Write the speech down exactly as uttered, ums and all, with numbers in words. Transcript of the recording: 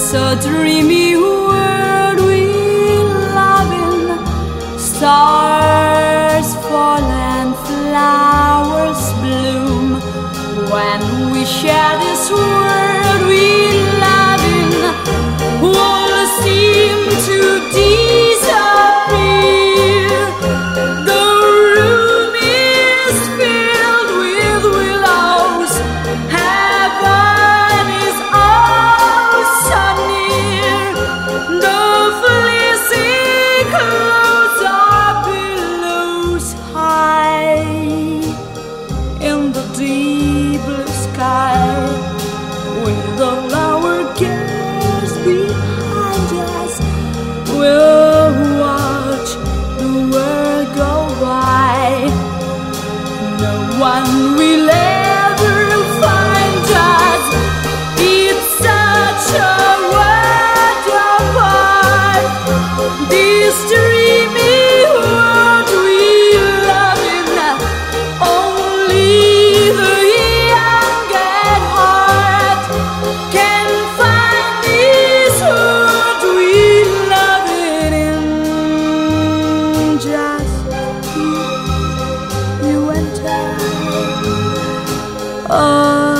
So dreamy world we live in, stars fall and flowers bloom. When we share this world we live in, walls seem to disappear. The room is filled with willows. Heaven is oh so near. The fleecy clouds are pillows high in the deep blue sky. With all our cares behind us, we'll watch the world go by. No one will ever find us. It's such a world apart. This dreamy world we love in, only the young at heart can find this world we love it in. Just you, you and I. Oh.